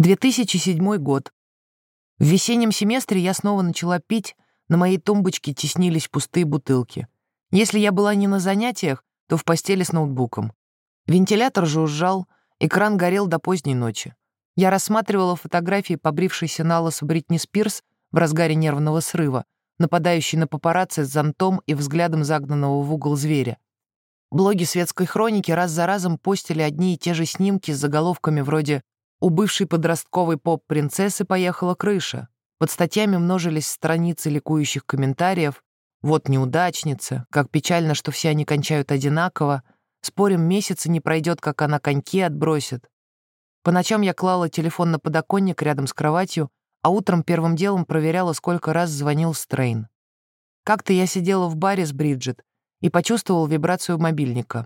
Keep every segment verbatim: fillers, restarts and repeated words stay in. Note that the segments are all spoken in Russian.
две тысячи седьмой год. В весеннем семестре я снова начала пить, на моей тумбочке теснились пустые бутылки. Если я была не на занятиях, то в постели с ноутбуком. Вентилятор жужжал, экран горел до поздней ночи. Я рассматривала фотографии побрившейся налысо Бритни Спирс в разгаре нервного срыва, нападающей на папарацци с зонтом и взглядом загнанного в угол зверя. Блоги светской хроники раз за разом постили одни и те же снимки с заголовками вроде «У бывшей подростковой поп-принцессы поехала крыша». Под статьями множились страницы ликующих комментариев. «Вот неудачница», «Как печально, что все они кончают одинаково», «Спорим, месяца не пройдет, как она коньки отбросит». По ночам я клала телефон на подоконник рядом с кроватью, а утром первым делом проверяла, сколько раз звонил Стрейн. Как-то я сидела в баре с Бриджит и почувствовала вибрацию мобильника.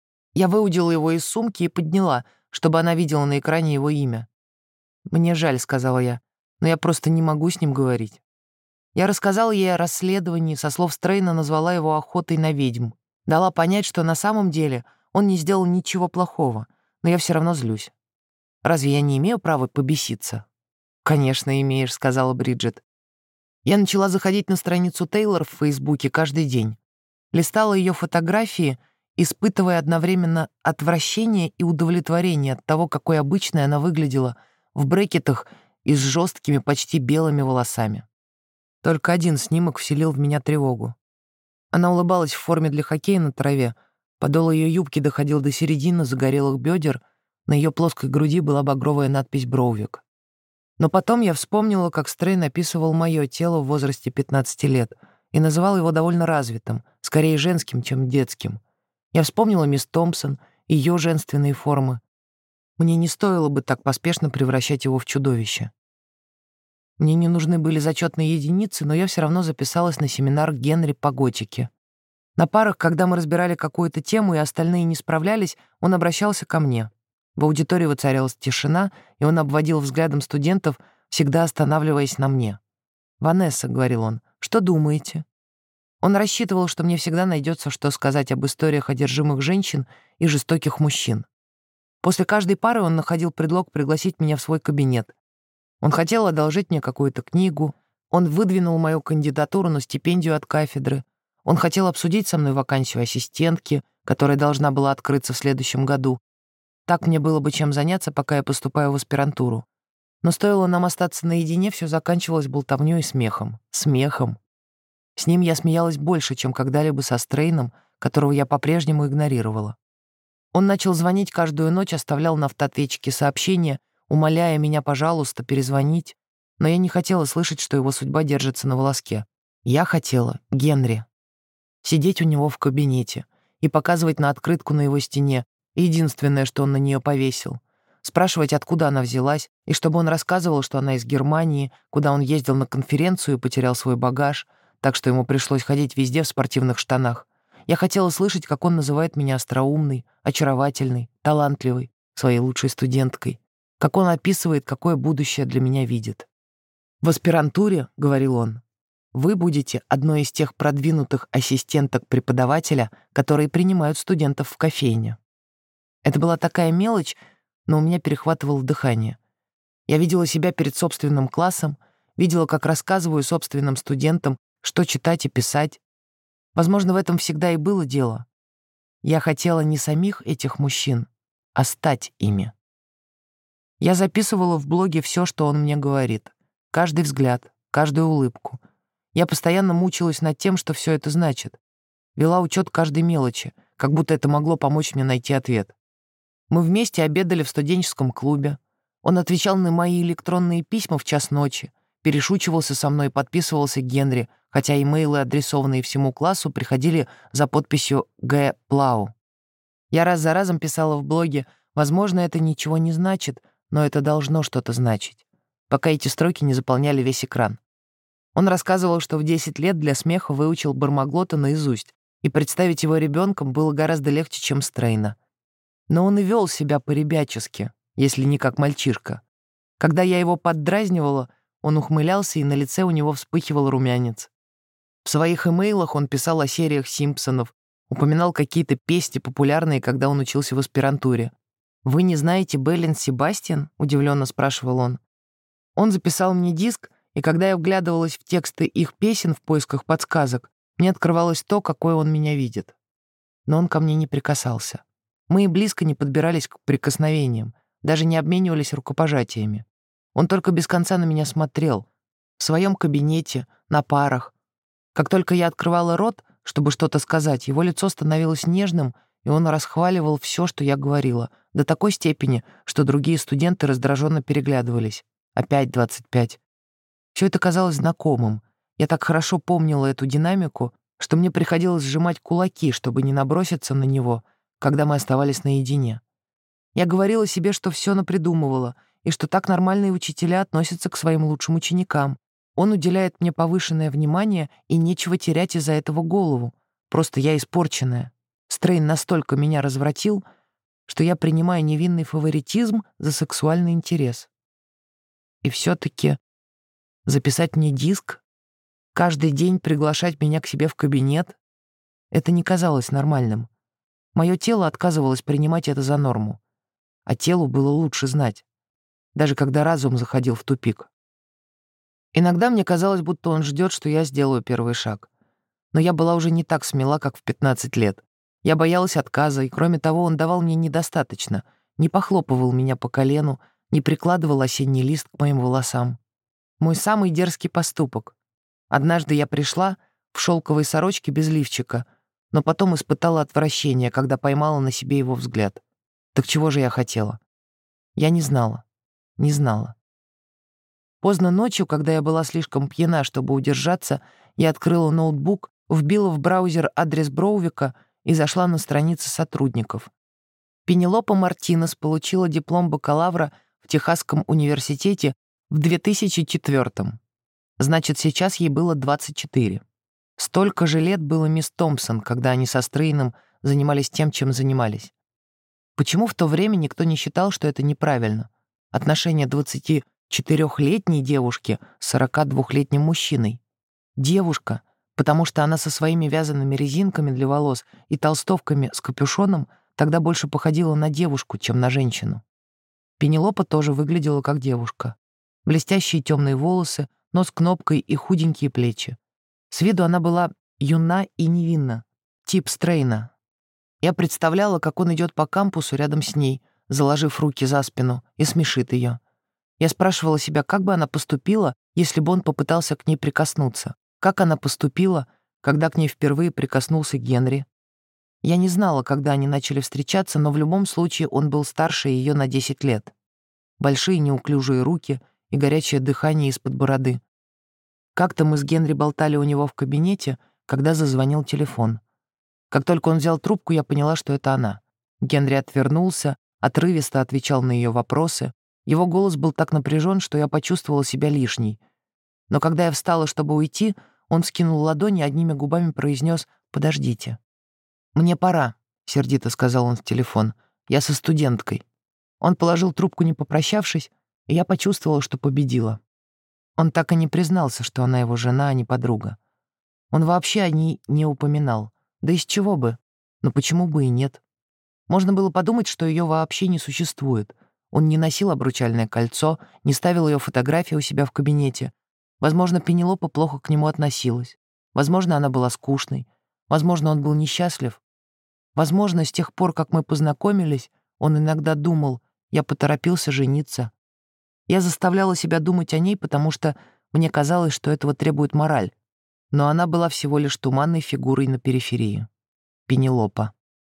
Я выудила его из сумки и подняла, чтобы она видела на экране его имя. «Мне жаль», — сказала я, — «но я просто не могу с ним говорить». Я рассказала ей о расследовании, со слов Стрейна назвала его охотой на ведьм. Дала понять, что на самом деле он не сделал ничего плохого, но я все равно злюсь. Разве я не имею права побеситься? «Конечно, имеешь», — сказала Бриджит. Я начала заходить на страницу Тейлор в Фейсбуке каждый день. Листала ее фотографии, испытывая одновременно отвращение и удовлетворение от того, какой обычной она выглядела в брекетах и с жесткими, почти белыми волосами. Только один снимок вселил в меня тревогу. Она улыбалась в форме для хоккея на траве, подол ее юбки доходил до середины загорелых бедер, на ее плоской груди была багровая надпись «Броувик». Но потом я вспомнила, как Стрейн описывал мое тело в возрасте пятнадцати лет и называл его довольно развитым, скорее женским, чем детским. Я вспомнила мисс Томпсон, ее женственные формы. Мне не стоило бы так поспешно превращать его в чудовище. Мне не нужны были зачетные единицы, но я все равно записалась на семинар Генри по готике. На парах, когда мы разбирали какую-то тему и остальные не справлялись, он обращался ко мне. В аудитории воцарялась тишина, и он обводил взглядом студентов, всегда останавливаясь на мне. «Ванесса», — говорил он, — «что думаете?» Он рассчитывал, что мне всегда найдется, что сказать об историях одержимых женщин и жестоких мужчин. После каждой пары он находил предлог пригласить меня в свой кабинет. Он хотел одолжить мне какую-то книгу, он выдвинул мою кандидатуру на стипендию от кафедры, он хотел обсудить со мной вакансию ассистентки, которая должна была открыться в следующем году. Так мне было бы чем заняться, пока я поступаю в аспирантуру. Но стоило нам остаться наедине, все заканчивалось болтовнёй и смехом. Смехом. С ним я смеялась больше, чем когда-либо со Стрейном, которого я по-прежнему игнорировала. Он начал звонить каждую ночь, оставлял на автоответчике сообщения, умоляя меня, пожалуйста, перезвонить, но я не хотела слышать, что его судьба держится на волоске. Я хотела Генри. Сидеть у него в кабинете и показывать на открытку на его стене, единственное, что он на нее повесил. Спрашивать, откуда она взялась, и чтобы он рассказывал, что она из Германии, куда он ездил на конференцию и потерял свой багаж, так что ему пришлось ходить везде в спортивных штанах. Я хотела слышать, как он называет меня остроумной, очаровательной, талантливой, своей лучшей студенткой, как он описывает, какое будущее для меня видит. «В аспирантуре, — говорил он, — вы будете одной из тех продвинутых ассистенток преподавателя, которые принимают студентов в кофейне». Это была такая мелочь, но у меня перехватывало дыхание. Я видела себя перед собственным классом, видела, как рассказываю собственным студентам, что читать и писать. Возможно, в этом всегда и было дело. Я хотела не самих этих мужчин, а стать ими. Я записывала в блоге все, что он мне говорит. Каждый взгляд, каждую улыбку. Я постоянно мучилась над тем, что все это значит. Вела учет каждой мелочи, как будто это могло помочь мне найти ответ. Мы вместе обедали в студенческом клубе. Он отвечал на мои электронные письма в час ночи, перешучивался со мной и подписывался Генри, хотя имейлы, адресованные всему классу, приходили за подписью «Г. Плау». Я раз за разом писала в блоге: возможно, это ничего не значит, но это должно что-то значить, пока эти строки не заполняли весь экран. Он рассказывал, что в десять лет для смеха выучил Бармаглота наизусть, и представить его ребенком было гораздо легче, чем Стрейна. Но он и вел себя по-ребячески, если не как мальчишка. Когда я его поддразнивала, он ухмылялся, и на лице у него вспыхивал румянец. В своих имейлах он писал о сериях «Симпсонов», упоминал какие-то песни, популярные, когда он учился в аспирантуре. «Вы не знаете Беллин Себастьян?» — удивленно спрашивал он. Он записал мне диск, и когда я вглядывалась в тексты их песен в поисках подсказок, мне открывалось то, какое он меня видит. Но он ко мне не прикасался. Мы и близко не подбирались к прикосновениям, даже не обменивались рукопожатиями. Он только без конца на меня смотрел. В своем кабинете, на парах. Как только я открывала рот, чтобы что-то сказать, его лицо становилось нежным, и он расхваливал все, что я говорила, до такой степени, что другие студенты раздраженно переглядывались. Опять двадцать пять. Все это казалось знакомым. Я так хорошо помнила эту динамику, что мне приходилось сжимать кулаки, чтобы не наброситься на него, когда мы оставались наедине. Я говорила себе, что все напридумывала, и что так нормальные учителя относятся к своим лучшим ученикам. Он уделяет мне повышенное внимание, и нечего терять из-за этого голову. Просто я испорченная. Стрейн настолько меня развратил, что я принимаю невинный фаворитизм за сексуальный интерес. И все-таки записать мне диск, каждый день приглашать меня к себе в кабинет — это не казалось нормальным. Мое тело отказывалось принимать это за норму, а телу было лучше знать, даже когда разум заходил в тупик. Иногда мне казалось, будто он ждет, что я сделаю первый шаг. Но я была уже не так смела, как в пятнадцать лет. Я боялась отказа, и, кроме того, он давал мне недостаточно, не похлопывал меня по колену, не прикладывал осенний лист к моим волосам. Мой самый дерзкий поступок. Однажды я пришла в шелковой сорочке без лифчика, но потом испытала отвращение, когда поймала на себе его взгляд. Так чего же я хотела? Я не знала. Не знала. Поздно ночью, когда я была слишком пьяна, чтобы удержаться, я открыла ноутбук, вбила в браузер адрес Броувика и зашла на страницы сотрудников. Пенелопа Мартинес получила диплом бакалавра в Техасском университете в две тысячи четвёртом. Значит, сейчас ей было двадцать четыре. Столько же лет было мисс Томпсон, когда они со Стрейном занимались тем, чем занимались. Почему в то время никто не считал, что это неправильно? Отношения двадцатичетырёхлетней девушки с сорокадвухлетним мужчиной. Девушка, потому что она со своими вязаными резинками для волос и толстовками с капюшоном тогда больше походила на девушку, чем на женщину. Пенелопа тоже выглядела как девушка. Блестящие темные волосы, нос кнопкой и худенькие плечи. С виду она была юна и невинна, тип Стрейна. Я представляла, как он идет по кампусу рядом с ней, заложив руки за спину, и смешит ее. Я спрашивала себя, как бы она поступила, если бы он попытался к ней прикоснуться. Как она поступила, когда к ней впервые прикоснулся Генри. Я не знала, когда они начали встречаться, но в любом случае он был старше ее на десять лет. Большие неуклюжие руки и горячее дыхание из-под бороды. Как-то мы с Генри болтали у него в кабинете, когда зазвонил телефон. Как только он взял трубку, я поняла, что это она. Генри отвернулся, отрывисто отвечал на ее вопросы. Его голос был так напряжен, что я почувствовала себя лишней. Но когда я встала, чтобы уйти, он скинул ладони и одними губами произнес «Подождите». «Мне пора», — сердито сказал он в телефон. «Я со студенткой». Он положил трубку, не попрощавшись, и я почувствовала, что победила. Он так и не признался, что она его жена, а не подруга. Он вообще о ней не упоминал. Да из чего бы? Но почему бы и нет? Можно было подумать, что ее вообще не существует. Он не носил обручальное кольцо, не ставил ее фотографии у себя в кабинете. Возможно, Пенелопа плохо к нему относилась. Возможно, она была скучной. Возможно, он был несчастлив. Возможно, с тех пор, как мы познакомились, он иногда думал, я поторопился жениться. Я заставляла себя думать о ней, потому что мне казалось, что этого требует мораль. Но она была всего лишь туманной фигурой на периферии. Пенелопа.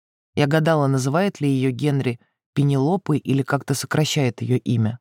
Я гадала, называет ли ее Генри Пенелопой или как-то сокращает ее имя.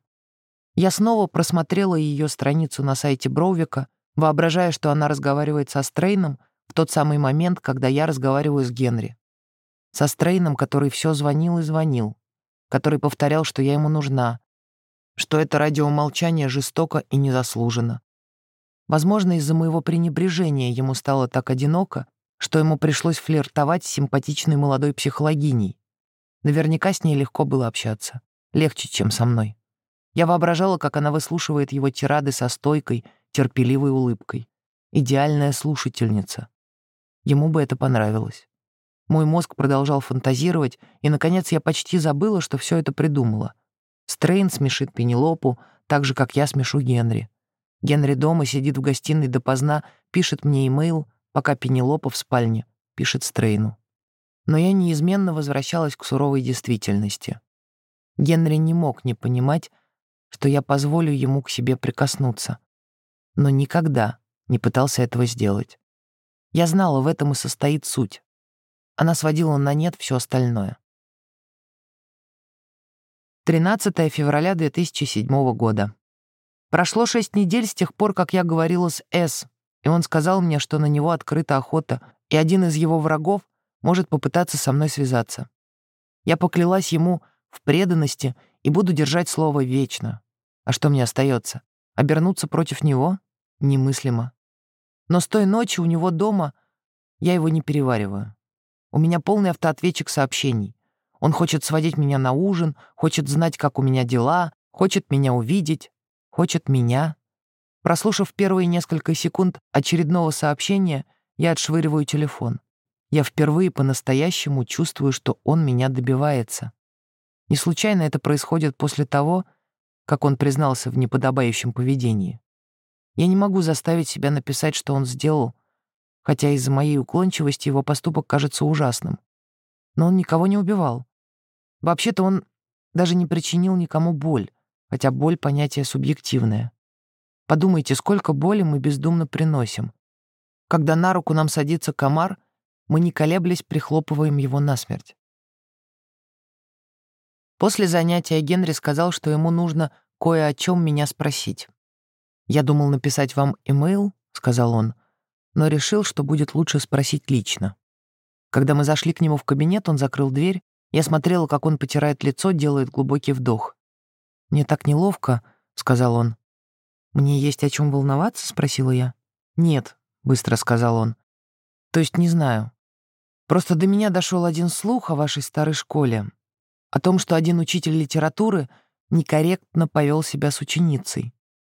Я снова просмотрела ее страницу на сайте Броувика, воображая, что она разговаривает со Стрейном в тот самый момент, когда я разговариваю с Генри. Со Стрейном, который все звонил и звонил, который повторял, что я ему нужна, что это радиомолчание жестоко и незаслуженно. Возможно, из-за моего пренебрежения ему стало так одиноко, что ему пришлось флиртовать с симпатичной молодой психологиней. Наверняка с ней легко было общаться. Легче, чем со мной. Я воображала, как она выслушивает его тирады со стойкой, терпеливой улыбкой. Идеальная слушательница. Ему бы это понравилось. Мой мозг продолжал фантазировать, и, наконец, я почти забыла, что все это придумала. Стрейн смешит Пенелопу, так же, как я смешу Генри. Генри дома сидит в гостиной допоздна, пишет мне имейл, пока Пенелопа в спальне пишет Стрейну. Но я неизменно возвращалась к суровой действительности. Генри не мог не понимать, что я позволю ему к себе прикоснуться, но никогда не пытался этого сделать. Я знала, в этом и состоит суть. Она сводила на нет все остальное. тринадцатое февраля две тысячи седьмого года. Прошло шесть недель с тех пор, как я говорила с С, и он сказал мне, что на него открыта охота, и один из его врагов может попытаться со мной связаться. Я поклялась ему в преданности и буду держать слово вечно. А что мне остается? Обернуться против него? Немыслимо. Но с той ночи у него дома я его не перевариваю. У меня полный автоответчик сообщений. Он хочет сводить меня на ужин, хочет знать, как у меня дела, хочет меня увидеть, хочет меня. Прослушав первые несколько секунд очередного сообщения, я отшвыриваю телефон. Я впервые по-настоящему чувствую, что он меня добивается. Не случайно это происходит после того, как он признался в неподобающем поведении. Я не могу заставить себя написать, что он сделал, хотя из-за моей уклончивости его поступок кажется ужасным. Но он никого не убивал. Вообще-то он даже не причинил никому боль, хотя боль — понятие субъективное. Подумайте, сколько боли мы бездумно приносим. Когда на руку нам садится комар, мы, не колеблясь, прихлопываем его насмерть. После занятия Генри сказал, что ему нужно кое о чем меня спросить. «Я думал написать вам имейл», — сказал он, но решил, что будет лучше спросить лично. Когда мы зашли к нему в кабинет, он закрыл дверь. Я смотрела, как он потирает лицо, делает глубокий вдох. «Мне так неловко», — сказал он. «Мне есть о чем волноваться?» — спросила я. «Нет», — быстро сказал он. «То есть не знаю. Просто до меня дошел один слух о вашей старой школе, о том, что один учитель литературы некорректно повел себя с ученицей.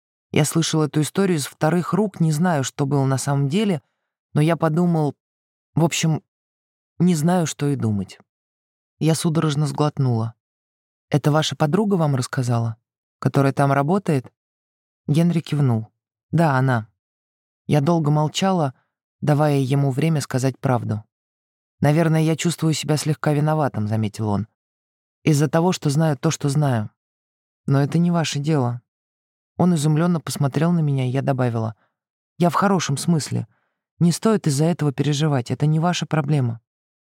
Я слышал эту историю из вторых рук, не знаю, что было на самом деле, но я подумал... В общем, не знаю, что и думать». Я судорожно сглотнула. «Это ваша подруга вам рассказала? Которая там работает?» Генри кивнул. «Да, она». Я долго молчала, давая ему время сказать правду. «Наверное, я чувствую себя слегка виноватым», — заметил он. «Из-за того, что знаю то, что знаю. Но это не ваше дело». Он изумленно посмотрел на меня, и я добавила. «Я в хорошем смысле. Не стоит из-за этого переживать, это не ваша проблема».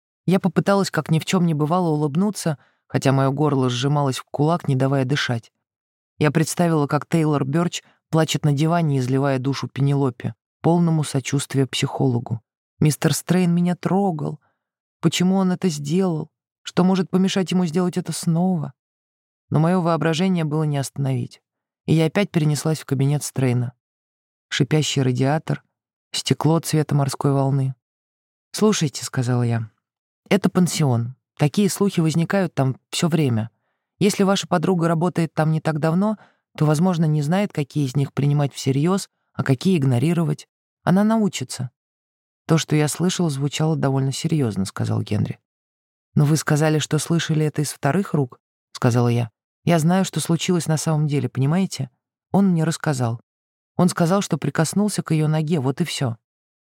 Я попыталась, как ни в чем не бывало, улыбнуться, хотя мое горло сжималось в кулак, не давая дышать. Я представила, как Тейлор Бёрч плачет на диване, изливая душу Пенелопе, полному сочувствия психологу. Мистер Стрейн меня трогал. Почему он это сделал? Что может помешать ему сделать это снова? Но мое воображение было не остановить, и я опять перенеслась в кабинет Стрейна. Шипящий радиатор, стекло цвета морской волны. «Слушайте», — сказала я, — «это пансион. Такие слухи возникают там все время. Если ваша подруга работает там не так давно, то, возможно, не знает, какие из них принимать всерьез, а какие игнорировать. Она научится». «То, что я слышал, звучало довольно серьезно», — сказал Генри. «Но вы сказали, что слышали это из вторых рук», — сказала я. «Я знаю, что случилось на самом деле, понимаете? Он мне рассказал. Он сказал, что прикоснулся к ее ноге, вот и все».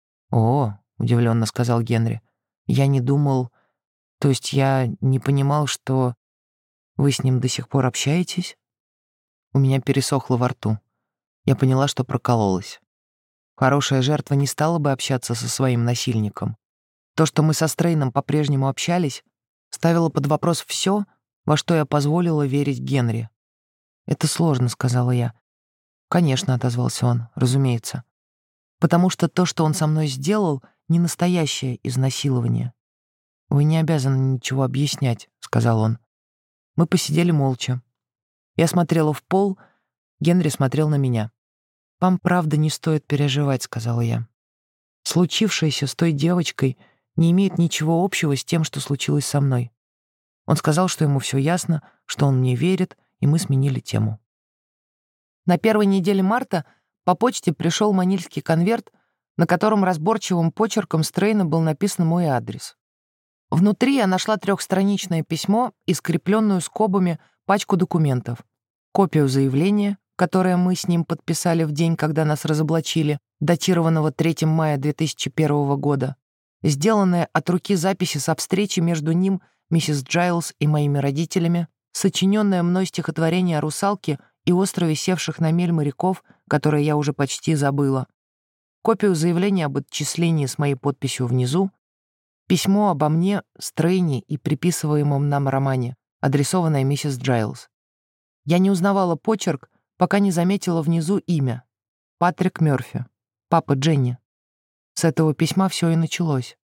«О», — удивленно сказал Генри, — «я не думал... То есть я не понимал, что... Вы с ним до сих пор общаетесь?» У меня пересохло во рту. Я поняла, что прокололась. Хорошая жертва не стала бы общаться со своим насильником. То, что мы со Стрейном по-прежнему общались, ставило под вопрос все, во что я позволила верить Генри. «Это сложно», — сказала я. «Конечно», — отозвался он, — «разумеется. Потому что то, что он со мной сделал, не настоящее изнасилование». «Вы не обязаны ничего объяснять», — сказал он. Мы посидели молча. Я смотрела в пол, Генри смотрел на меня. «Вам, правда, не стоит переживать», — сказала я. «Случившееся с той девочкой не имеет ничего общего с тем, что случилось со мной». Он сказал, что ему все ясно, что он мне верит, и мы сменили тему. На первой неделе марта по почте пришел манильский конверт, на котором разборчивым почерком Стрейна был написан мой адрес. Внутри я нашла трехстраничное письмо и скрепленную скобами пачку документов. Копию заявления, которое мы с ним подписали в день, когда нас разоблачили, датированного третьего мая две тысячи первого года, сделанное от руки записи со встречи между ним, миссис Джайлз и моими родителями, сочиненное мной стихотворение о русалке и острове севших на мель моряков, которое я уже почти забыла, копию заявления об отчислении с моей подписью внизу, письмо обо мне, Стрейне и приписываемом нам романе, адресованное миссис Джайлз. Я не узнавала почерк, пока не заметила внизу имя — Патрик Мёрфи, папа Дженни. С этого письма все и началось.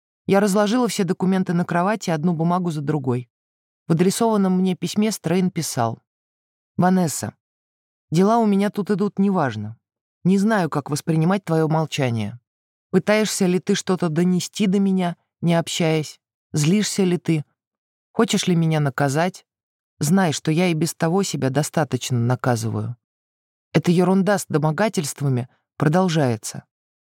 Я разложила все документы на кровати, одну бумагу за другой. В адресованном мне письме Стрейн писал: «Ванесса, дела у меня тут идут неважно. Не знаю, как воспринимать твое молчание. Пытаешься ли ты что-то донести до меня, не общаясь? Злишься ли ты? Хочешь ли меня наказать? Знай, что я и без того себя достаточно наказываю. Эта ерунда с домогательствами продолжается.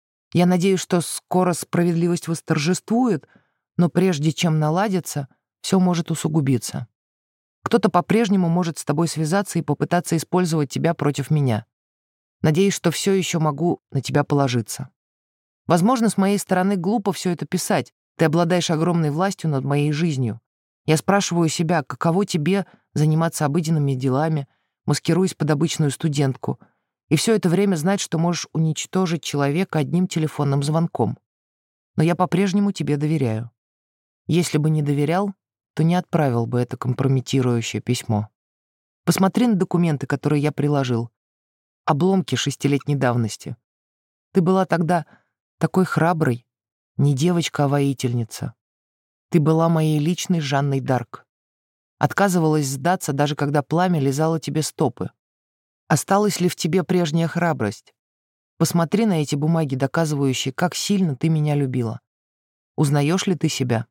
Я надеюсь, что скоро справедливость восторжествует, но прежде чем наладится, все может усугубиться. Кто-то по-прежнему может с тобой связаться и попытаться использовать тебя против меня. Надеюсь, что все еще могу на тебя положиться. Возможно, с моей стороны глупо все это писать. Ты обладаешь огромной властью над моей жизнью. Я спрашиваю себя, каково тебе заниматься обыденными делами, маскируясь под обычную студентку, и все это время знать, что можешь уничтожить человека одним телефонным звонком. Но я по-прежнему тебе доверяю. Если бы не доверял, то не отправил бы это компрометирующее письмо. Посмотри на документы, которые я приложил. Обломки шестилетней давности. Ты была тогда такой храброй, не девочка, а воительница. Ты была моей личной Жанной Дарк. Отказывалась сдаться, даже когда пламя лизало тебе стопы. Осталась ли в тебе прежняя храбрость? Посмотри на эти бумаги, доказывающие, как сильно ты меня любила. Узнаешь ли ты себя?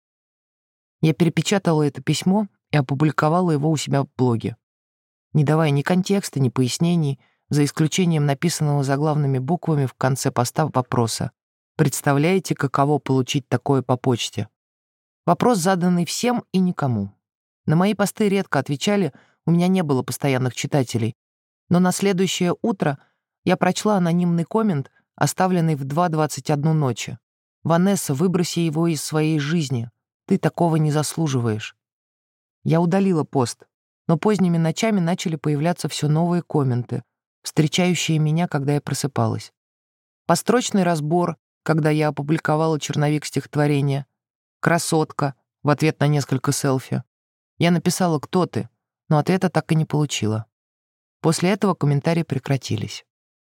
Я перепечатала это письмо и опубликовала его у себя в блоге, не давая ни контекста, ни пояснений, за исключением написанного заглавными буквами в конце поста вопроса. Представляете, каково получить такое по почте? Вопрос, заданный всем и никому. На мои посты редко отвечали, у меня не было постоянных читателей, но на следующее утро я прочла анонимный коммент, оставленный в два двадцать одну ночи. «Ванесса, выброси его из своей жизни. Ты такого не заслуживаешь». Я удалила пост, но поздними ночами начали появляться все новые комменты, встречающие меня, когда я просыпалась. Построчный разбор, когда я опубликовала черновик стихотворения. «Красотка» в ответ на несколько селфи. Я написала «Кто ты?», но ответа так и не получила. После этого комментарии прекратились.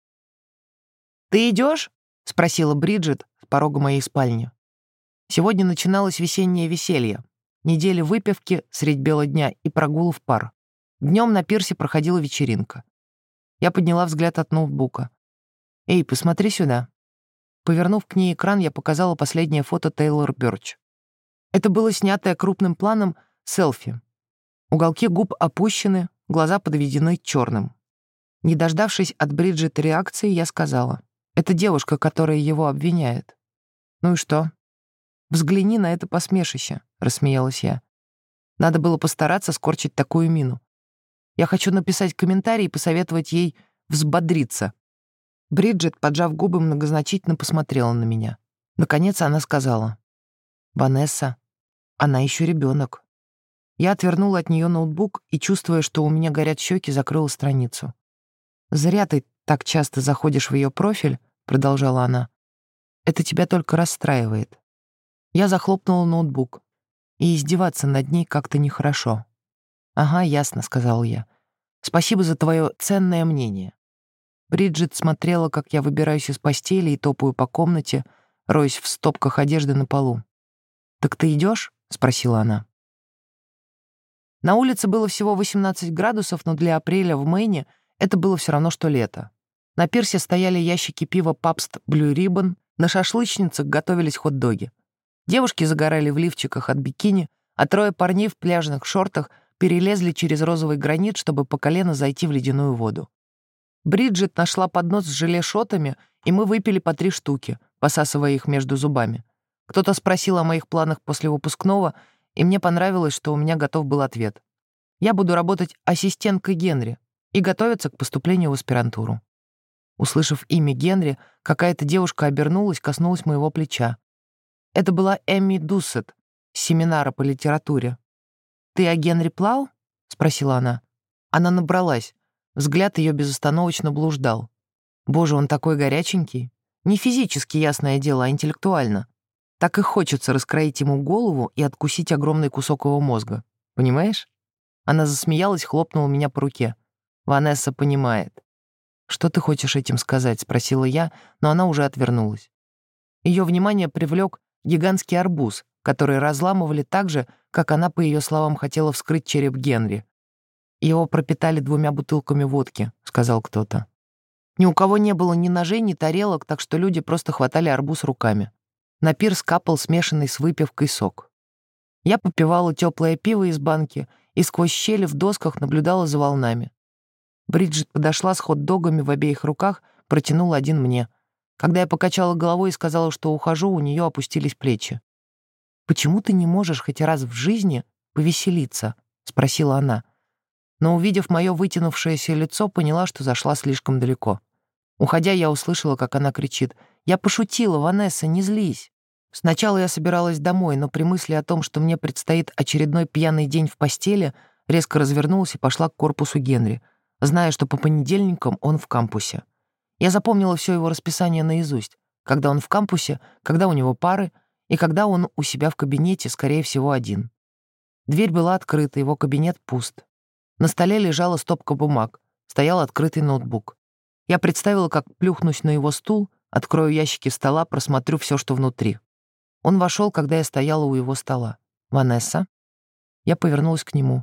«Ты идешь?» — спросила Бриджит с порога моей спальни. Сегодня начиналось весеннее веселье. Неделя выпивки средь бела дня и прогул в пар. Днем на пирсе проходила вечеринка. Я подняла взгляд от ноутбука. «Эй, посмотри сюда». Повернув к ней экран, я показала последнее фото Тейлор Бёрч. Это было снятое крупным планом селфи. Уголки губ опущены, глаза подведены черным. Не дождавшись от Бриджит реакции, я сказала: «Это девушка, которая его обвиняет». «Ну и что?» «Взгляни на это посмешище», — рассмеялась я. Надо было постараться скорчить такую мину. Я хочу написать комментарий и посоветовать ей взбодриться. Бриджит, поджав губы, многозначительно посмотрела на меня. Наконец она сказала: «Ванесса, она еще ребенок». Я отвернула от нее ноутбук и, чувствуя, что у меня горят щеки, закрыла страницу. «Зря ты так часто заходишь в ее профиль», — продолжала она. «Это тебя только расстраивает». Я захлопнула ноутбук, и издеваться над ней как-то нехорошо. «Ага, ясно», — сказал я. «Спасибо за твое ценное мнение». Бриджит смотрела, как я выбираюсь из постели и топаю по комнате, роясь в стопках одежды на полу. «Так ты идешь?» — спросила она. На улице было всего восемнадцать градусов, но для апреля в Мэйне это было все равно, что лето. На пирсе стояли ящики пива Pabst Blue Ribbon, на шашлычницах готовились хот-доги. Девушки загорали в лифчиках от бикини, а трое парней в пляжных шортах перелезли через розовый гранит, чтобы по колено зайти в ледяную воду. Бриджит нашла поднос с желе-шотами, и мы выпили по три штуки, посасывая их между зубами. Кто-то спросил о моих планах после выпускного, и мне понравилось, что у меня готов был ответ. Я буду работать ассистенткой Генри и готовиться к поступлению в аспирантуру. Услышав имя Генри, какая-то девушка обернулась, коснулась моего плеча. Это была Эмми Дуссет с семинара по литературе. «Ты о Генри Плау?» — спросила она. Она набралась. Взгляд ее безостановочно блуждал. Боже, он такой горяченький. Не физически, ясное дело, а интеллектуально. Так и хочется раскроить ему голову и откусить огромный кусок его мозга. Понимаешь? Она засмеялась, хлопнула меня по руке. Ванесса понимает. «Что ты хочешь этим сказать?» — спросила я, но она уже отвернулась. Ее внимание привлек гигантский арбуз, который разламывали так же, как она, по ее словам, хотела вскрыть череп Генри. «Его пропитали двумя бутылками водки», — сказал кто-то. Ни у кого не было ни ножей, ни тарелок, так что люди просто хватали арбуз руками. На пирс капал смешанный с выпивкой сок. Я попивала теплое пиво из банки и сквозь щели в досках наблюдала за волнами. Бриджит подошла с хот-догами в обеих руках, протянула один мне. Когда я покачала головой и сказала, что ухожу, у нее опустились плечи. «Почему ты не можешь хоть раз в жизни повеселиться?» — спросила она. Но, увидев мое вытянувшееся лицо, поняла, что зашла слишком далеко. Уходя, я услышала, как она кричит: «Я пошутила, Ванесса, не злись!» Сначала я собиралась домой, но при мысли о том, что мне предстоит очередной пьяный день в постели, резко развернулась и пошла к корпусу Генри, зная, что по понедельникам он в кампусе. Я запомнила все его расписание наизусть, когда он в кампусе, когда у него пары и когда он у себя в кабинете, скорее всего, один. Дверь была открыта, его кабинет пуст. На столе лежала стопка бумаг, стоял открытый ноутбук. Я представила, как плюхнусь на его стул, открою ящики стола, просмотрю все, что внутри. Он вошел, когда я стояла у его стола. «Ванесса?» Я повернулась к нему.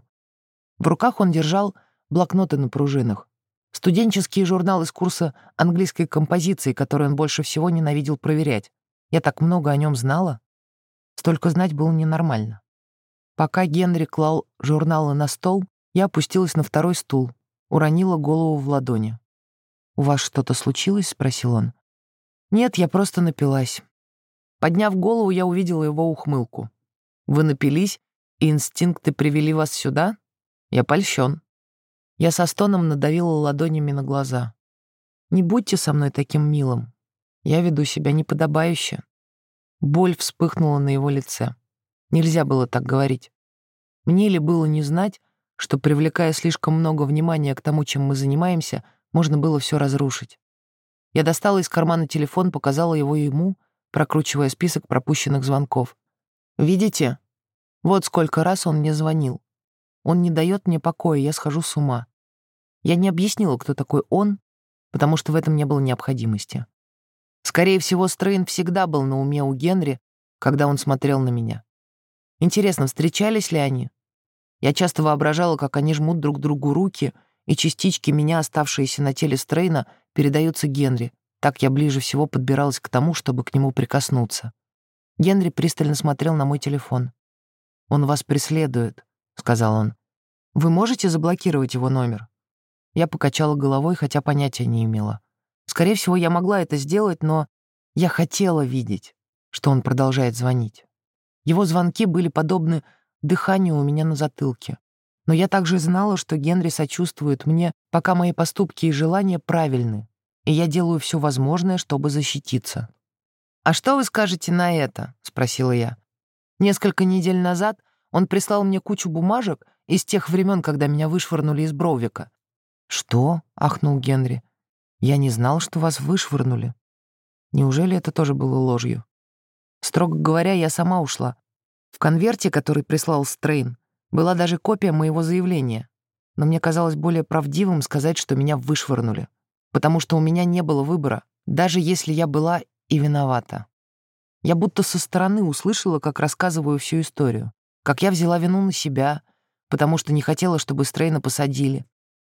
В руках он держал блокноты на пружинах. Студенческий журнал из курса английской композиции, который он больше всего ненавидел проверять. Я так много о нем знала. Столько знать было ненормально. Пока Генри клал журналы на стол, я опустилась на второй стул, уронила голову в ладони. «У вас что-то случилось?» — спросил он. «Нет, я просто напилась». Подняв голову, я увидела его ухмылку. «Вы напились, и инстинкты привели вас сюда? Я польщен». Я со стоном надавила ладонями на глаза. «Не будьте со мной таким милым. Я веду себя неподобающе». Боль вспыхнула на его лице. Нельзя было так говорить. Мне ли было не знать, что, привлекая слишком много внимания к тому, чем мы занимаемся, можно было все разрушить. Я достала из кармана телефон, показала его ему, прокручивая список пропущенных звонков. «Видите? Вот сколько раз он мне звонил. Он не дает мне покоя, я схожу с ума». Я не объяснила, кто такой он, потому что в этом не было необходимости. Скорее всего, Стрейн всегда был на уме у Генри, когда он смотрел на меня. Интересно, встречались ли они? Я часто воображала, как они жмут друг другу руки, и частички меня, оставшиеся на теле Стрейна, передаются Генри. Так я ближе всего подбиралась к тому, чтобы к нему прикоснуться. Генри пристально смотрел на мой телефон. «Он вас преследует», — сказал он. «Вы можете заблокировать его номер?» Я покачала головой, хотя понятия не имела. Скорее всего, я могла это сделать, но я хотела видеть, что он продолжает звонить. Его звонки были подобны дыханию у меня на затылке. Но я также знала, что Генри сочувствует мне, пока мои поступки и желания правильны, и я делаю все возможное, чтобы защититься. «А что вы скажете на это?» — спросила я. Несколько недель назад он прислал мне кучу бумажек из тех времен, когда меня вышвырнули из Броувика. «Что?» — ахнул Генри. «Я не знал, что вас вышвырнули». Неужели это тоже было ложью? Строго говоря, я сама ушла. В конверте, который прислал Стрейн, была даже копия моего заявления. Но мне казалось более правдивым сказать, что меня вышвырнули. Потому что у меня не было выбора, даже если я была и виновата. Я будто со стороны услышала, как рассказываю всю историю. Как я взяла вину на себя, потому что не хотела, чтобы Стрейна посадили.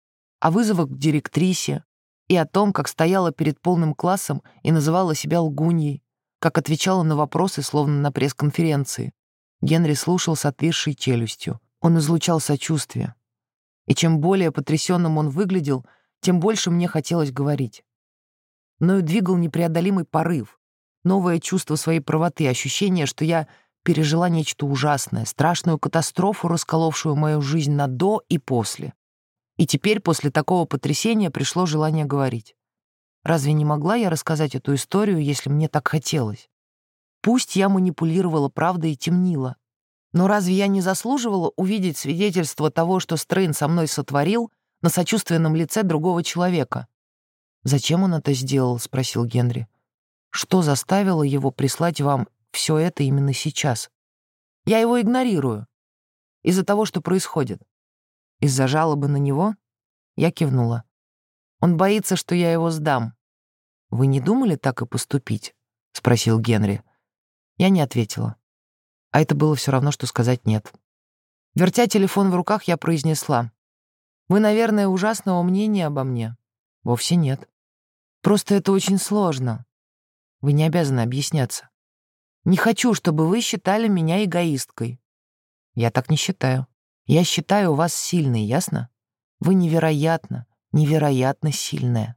О вызовах к директрисе и о том, как стояла перед полным классом и называла себя лгуньей, как отвечала на вопросы, словно на пресс-конференции. Генри слушал с отвисшей челюстью. Он излучал сочувствие. И чем более потрясенным он выглядел, тем больше мне хотелось говорить. Мною двигал непреодолимый порыв, новое чувство своей правоты, ощущение, что я пережила нечто ужасное, страшную катастрофу, расколовшую мою жизнь на «до» и «после». И теперь после такого потрясения пришло желание говорить. Разве не могла я рассказать эту историю, если мне так хотелось? Пусть я манипулировала правдой и темнила, но разве я не заслуживала увидеть свидетельство того, что Стрейн со мной сотворил, на сочувственном лице другого человека? «Зачем он это сделал?» — спросил Генри. «Что заставило его прислать вам все это именно сейчас? Я его игнорирую. Из-за того, что происходит. Из-за жалобы на него?» Я кивнула. «Он боится, что я его сдам». «Вы не думали так и поступить?» — спросил Генри. Я не ответила. А это было все равно, что сказать «нет». Вертя телефон в руках, я произнесла: «Вы, наверное, ужасного мнения обо мне?» «Вовсе нет. Просто это очень сложно. Вы не обязаны объясняться. Не хочу, чтобы вы считали меня эгоисткой». «Я так не считаю. Я считаю вас сильной, ясно? Вы невероятно, невероятно сильная».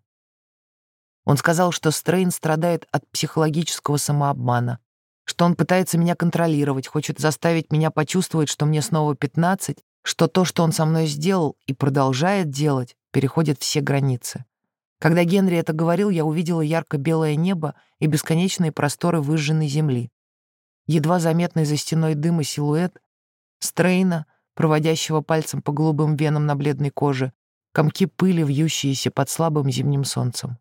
Он сказал, что Стрейн страдает от психологического самообмана, что он пытается меня контролировать, хочет заставить меня почувствовать, что мне снова пятнадцать, что то, что он со мной сделал и продолжает делать, переходит все границы. Когда Генри это говорил, я увидела ярко-белое небо и бесконечные просторы выжженной земли. Едва заметный за стеной дыма силуэт Стрейна, проводящего пальцем по голубым венам на бледной коже, комки пыли, вьющиеся под слабым зимним солнцем.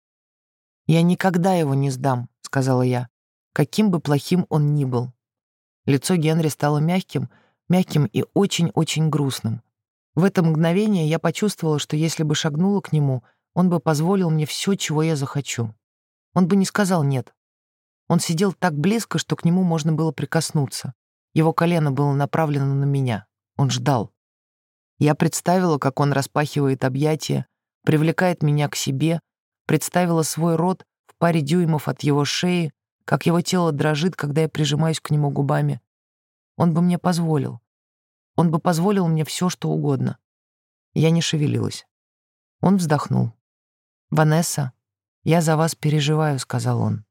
«Я никогда его не сдам», — сказала я, каким бы плохим он ни был. Лицо Генри стало мягким, мягким и очень-очень грустным. В это мгновение я почувствовала, что если бы шагнула к нему, он бы позволил мне все, чего я захочу. Он бы не сказал «нет». Он сидел так близко, что к нему можно было прикоснуться. Его колено было направлено на меня. Он ждал. Я представила, как он распахивает объятия, привлекает меня к себе, представила свой рот в паре дюймов от его шеи, как его тело дрожит, когда я прижимаюсь к нему губами. Он бы мне позволил. Он бы позволил мне все, что угодно. Я не шевелилась. Он вздохнул. «Ванесса, я за вас переживаю», — сказал он.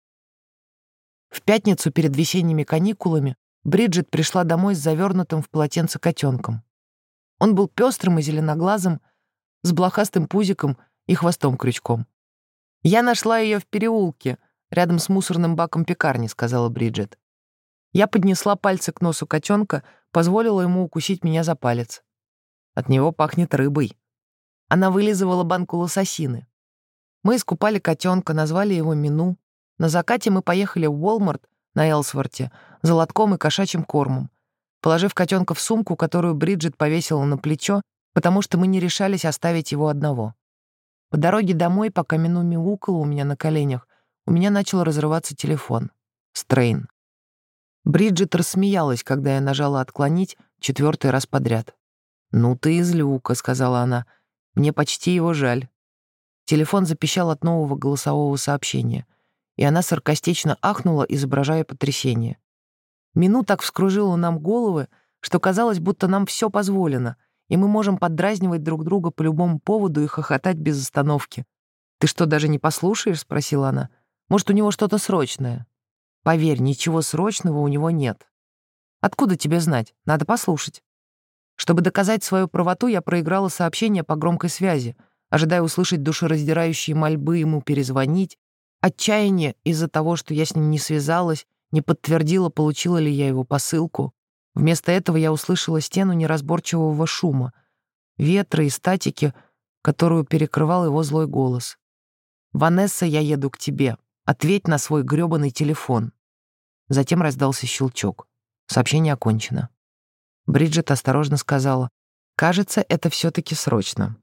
В пятницу перед весенними каникулами Бриджит пришла домой с завернутым в полотенце котенком. Он был пестрым и зеленоглазым, с блохастым пузиком и хвостом-крючком. «Я нашла ее в переулке, рядом с мусорным баком пекарни», — сказала Бриджит. Я поднесла пальцы к носу котенка, позволила ему укусить меня за палец. От него пахнет рыбой. Она вылизывала банку лососины. Мы искупали котенка, назвали его Мину. На закате мы поехали в Уолмарт на Элсворте за лотком и кошачьим кормом, положив котенка в сумку, которую Бриджит повесила на плечо, потому что мы не решались оставить его одного. По дороге домой, пока Мину мяукала у меня на коленях, у меня начал разрываться телефон. Стрейн. Бриджит рассмеялась, когда я нажала «отклонить» четвертый раз подряд. «Ну ты и злюка», — сказала она. «Мне почти его жаль». Телефон запищал от нового голосового сообщения, и она саркастично ахнула, изображая потрясение. Мину так вскружила нам головы, что казалось, будто нам все позволено, и мы можем поддразнивать друг друга по любому поводу и хохотать без остановки. «Ты что, даже не послушаешь?» — спросила она. «Может, у него что-то срочное?» «Поверь, ничего срочного у него нет». «Откуда тебе знать? Надо послушать». Чтобы доказать свою правоту, я проиграла сообщение по громкой связи, ожидая услышать душераздирающие мольбы ему перезвонить, отчаяние из-за того, что я с ним не связалась, не подтвердила, получила ли я его посылку. Вместо этого я услышала стену неразборчивого шума, ветра и статики, которую перекрывал его злой голос. «Ванесса, я еду к тебе. Ответь на свой грёбаный телефон». Затем раздался щелчок. Сообщение окончено. Бриджит осторожно сказала: «Кажется, это все-таки срочно».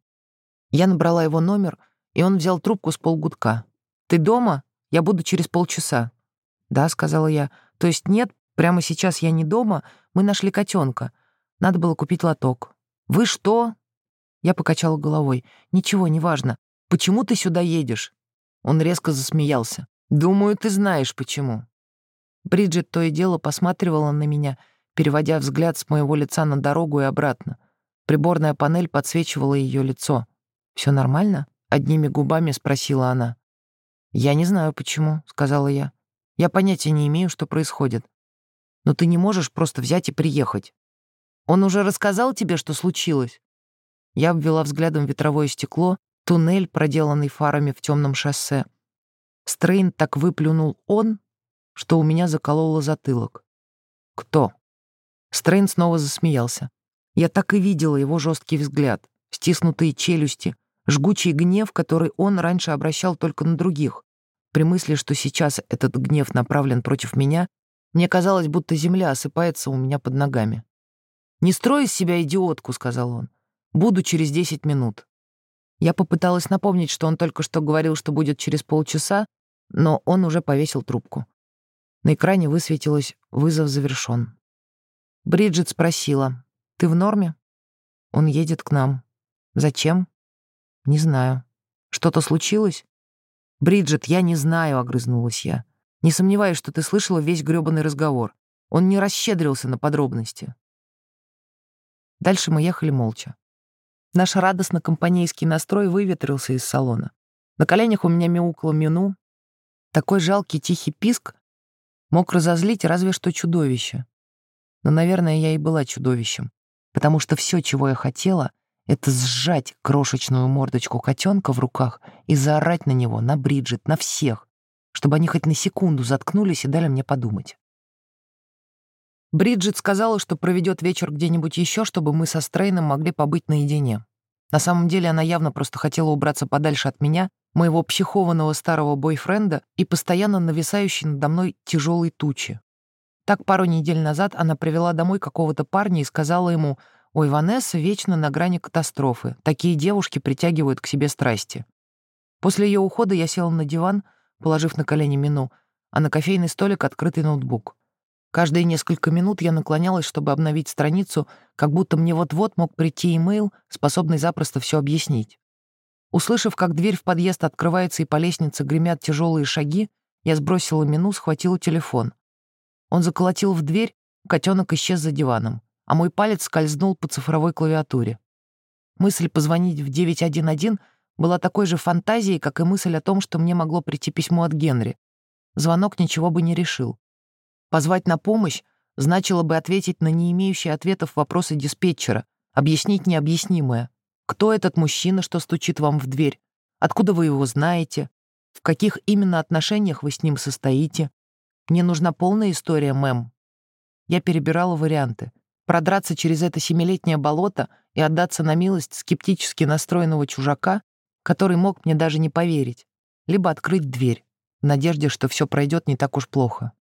Я набрала его номер, и он взял трубку с полгудка. «Ты дома? Я буду через полчаса». «Да», — сказала я. «То есть нет, прямо сейчас я не дома, мы нашли котенка. Надо было купить лоток». «Вы что?» Я покачала головой. «Ничего, неважно. Почему ты сюда едешь?» Он резко засмеялся. «Думаю, ты знаешь, почему». Бриджит то и дело посматривала на меня, переводя взгляд с моего лица на дорогу и обратно. Приборная панель подсвечивала ее лицо. «Все нормально?» — одними губами спросила она. «Я не знаю, почему», — сказала я. Я понятия не имею, что происходит. Но ты не можешь просто взять и приехать. Он уже рассказал тебе, что случилось?» Я обвела взглядом ветровое стекло, туннель, проделанный фарами в темном шоссе. Стрейн так выплюнул он, что у меня закололо затылок. «Кто?» Стрейн снова засмеялся. Я так и видела его жесткий взгляд, стиснутые челюсти, жгучий гнев, который он раньше обращал только на других. При мысли, что сейчас этот гнев направлен против меня, мне казалось, будто земля осыпается у меня под ногами. «Не строй из себя идиотку», — сказал он. «Буду через десять минут». Я попыталась напомнить, что он только что говорил, что будет через полчаса, но он уже повесил трубку. На экране высветилось «Вызов завершён». Бриджит спросила: «Ты в норме?» «Он едет к нам». «Зачем?» «Не знаю». «Что-то случилось?» «Бриджит, я не знаю», — огрызнулась я. «Не сомневаюсь, что ты слышала весь грёбаный разговор. Он не расщедрился на подробности». Дальше мы ехали молча. Наш радостно-компанейский настрой выветрился из салона. На коленях у меня мяукало Мину. Такой жалкий тихий писк мог разозлить разве что чудовище. Но, наверное, я и была чудовищем, потому что все, чего я хотела, это сжать крошечную мордочку котенка в руках и заорать на него, на Бриджит, на всех, чтобы они хоть на секунду заткнулись и дали мне подумать. Бриджит сказала, что проведет вечер где-нибудь еще, чтобы мы со Стрейном могли побыть наедине. На самом деле она явно просто хотела убраться подальше от меня, моего психованного старого бойфренда и постоянно нависающей надо мной тяжелой тучи. Так пару недель назад она привела домой какого-то парня и сказала ему: «Ой, Ванесса вечно на грани катастрофы. Такие девушки притягивают к себе страсти». После ее ухода я села на диван, положив на колени Мину, а на кофейный столик открытый ноутбук. Каждые несколько минут я наклонялась, чтобы обновить страницу, как будто мне вот-вот мог прийти имейл, способный запросто все объяснить. Услышав, как дверь в подъезд открывается и по лестнице гремят тяжелые шаги, я сбросила Мину, схватила телефон. Он заколотил в дверь, котенок исчез за диваном, а мой палец скользнул по цифровой клавиатуре. Мысль позвонить в девять один один была такой же фантазией, как и мысль о том, что мне могло прийти письмо от Генри. Звонок ничего бы не решил. Позвать на помощь значило бы ответить на не имеющие ответов вопросы диспетчера, объяснить необъяснимое. Кто этот мужчина, что стучит вам в дверь? Откуда вы его знаете? В каких именно отношениях вы с ним состоите? Мне нужна полная история, мэм. Я перебирала варианты. Продраться через это семилетнее болото и отдаться на милость скептически настроенного чужака, который мог мне даже не поверить, либо открыть дверь, в надежде, что все пройдет не так уж плохо.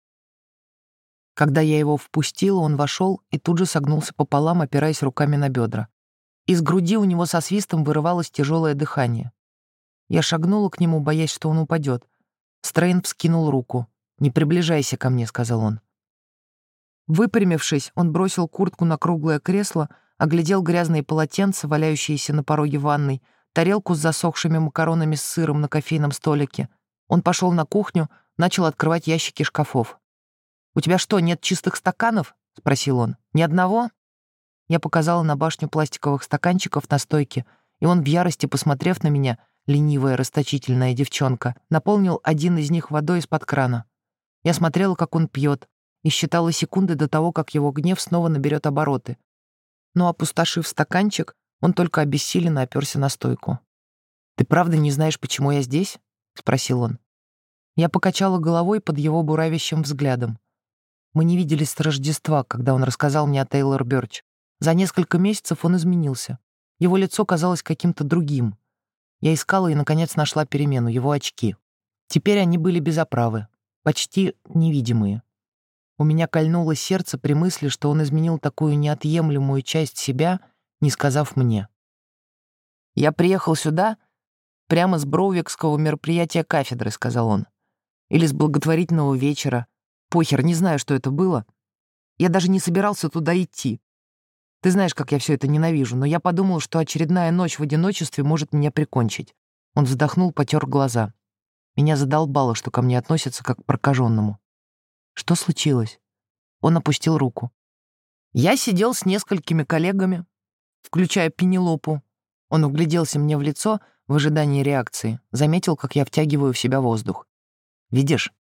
Когда я его впустила, он вошел и тут же согнулся пополам, опираясь руками на бедра. Из груди у него со свистом вырывалось тяжелое дыхание. Я шагнула к нему, боясь, что он упадет. Стрейн вскинул руку. «Не приближайся ко мне», — сказал он. Выпрямившись, он бросил куртку на круглое кресло, оглядел грязные полотенца, валяющиеся на пороге ванной, тарелку с засохшими макаронами с сыром на кофейном столике. Он пошел на кухню, начал открывать ящики шкафов. «У тебя что, нет чистых стаканов?» — спросил он. «Ни одного?» Я показала на башню пластиковых стаканчиков на стойке, и он, в ярости посмотрев на меня, ленивая, расточительная девчонка, наполнил один из них водой из-под крана. Я смотрела, как он пьет, и считала секунды до того, как его гнев снова наберет обороты. Но, опустошив стаканчик, он только обессиленно оперся на стойку. «Ты правда не знаешь, почему я здесь?» — спросил он. Я покачала головой под его буравящим взглядом. Мы не виделись с Рождества, когда он рассказал мне о Тейлор Бёрч. За несколько месяцев он изменился. Его лицо казалось каким-то другим. Я искала и, наконец, нашла перемену — его очки. Теперь они были без оправы, почти невидимые. У меня кольнуло сердце при мысли, что он изменил такую неотъемлемую часть себя, не сказав мне. «Я приехал сюда прямо с броувикского мероприятия кафедры», — сказал он. «Или с благотворительного вечера. Похер, не знаю, что это было. Я даже не собирался туда идти. Ты знаешь, как я все это ненавижу, но я подумал, что очередная ночь в одиночестве может меня прикончить». Он вздохнул, потер глаза. Меня задолбало, что ко мне относятся как к прокаженному. «Что случилось?» Он опустил руку. «Я сидел с несколькими коллегами, включая Пенелопу». Он угляделся мне в лицо в ожидании реакции, заметил, как я втягиваю в себя воздух. «Видишь,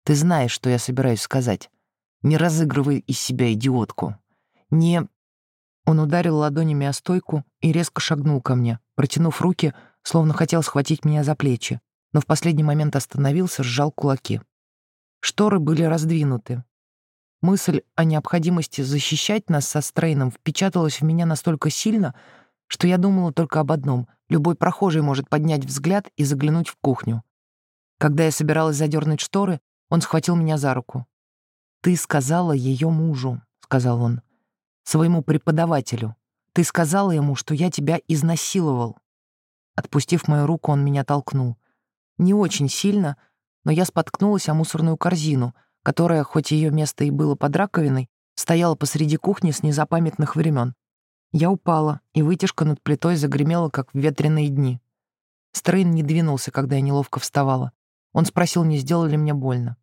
Ты знаешь, что я собираюсь сказать. Не разыгрывай из себя идиотку. Не...» Он ударил ладонями о стойку и резко шагнул ко мне, протянув руки, словно хотел схватить меня за плечи, но в последний момент остановился, сжал кулаки. Шторы были раздвинуты. Мысль о необходимости защищать нас со Стрейном впечаталась в меня настолько сильно, что я думала только об одном: любой прохожий может поднять взгляд и заглянуть в кухню. Когда я собиралась задернуть шторы, он схватил меня за руку. «Ты сказала ее мужу», — сказал он, — «своему преподавателю. Ты сказала ему, что я тебя изнасиловал». Отпустив мою руку, он меня толкнул. Не очень сильно, но я споткнулась о мусорную корзину, которая, хоть ее место и было под раковиной, стояла посреди кухни с незапамятных времен. Я упала, и вытяжка над плитой загремела, как в ветреные дни. Стрейн не двинулся, когда я неловко вставала. Он спросил, не сделало ли мне больно.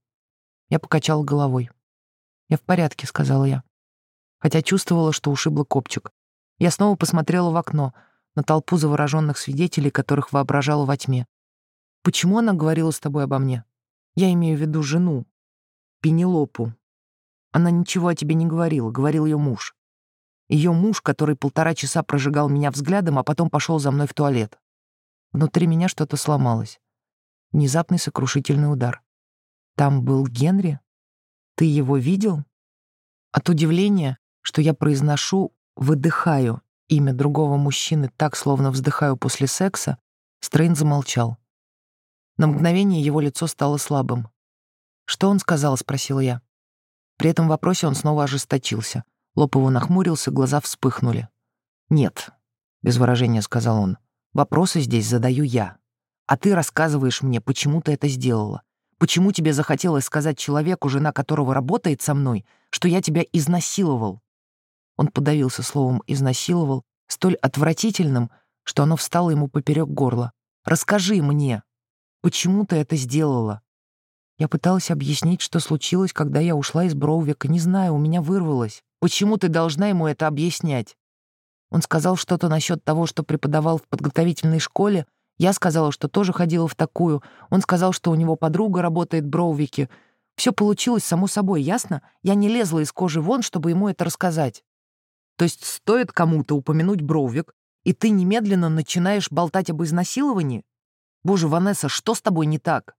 Я покачала головой. «Я в порядке», — сказала я, хотя чувствовала, что ушибла копчик. Я снова посмотрела в окно, на толпу завороженных свидетелей, которых воображала во тьме. «Почему она говорила с тобой обо мне? Я имею в виду жену, Пенелопу. Она ничего о тебе не говорила, говорил ее муж. Ее муж, который полтора часа прожигал меня взглядом, а потом пошел за мной в туалет. Внутри меня что-то сломалось. Внезапный сокрушительный удар. Там был Генри? Ты его видел?» От удивления, что я произношу, выдыхаю имя другого мужчины так, словно вздыхаю после секса, Стрейн замолчал. На мгновение его лицо стало слабым. «Что он сказал?» — спросила я. При этом вопросе он снова ожесточился. Лоб его нахмурился, глаза вспыхнули. «Нет», — без выражения сказал он, — «вопросы здесь задаю я. А ты рассказываешь мне, почему ты это сделала. Почему тебе захотелось сказать человеку, жена которого работает со мной, что я тебя изнасиловал?» Он подавился словом «изнасиловал», столь отвратительным, что оно встало ему поперек горла. «Расскажи мне, почему ты это сделала?» Я пыталась объяснить, что случилось, когда я ушла из Броувика. Не знаю, у меня вырвалось. «Почему ты должна ему это объяснять?» Он сказал что-то насчет того, что преподавал в подготовительной школе. Я сказала, что тоже ходила в такую. Он сказал, что у него подруга работает в Броувике. Все получилось само собой, ясно? Я не лезла из кожи вон, чтобы ему это рассказать. То есть стоит кому-то упомянуть Броувик, и ты немедленно начинаешь болтать об изнасиловании? Боже, Ванесса, что с тобой не так?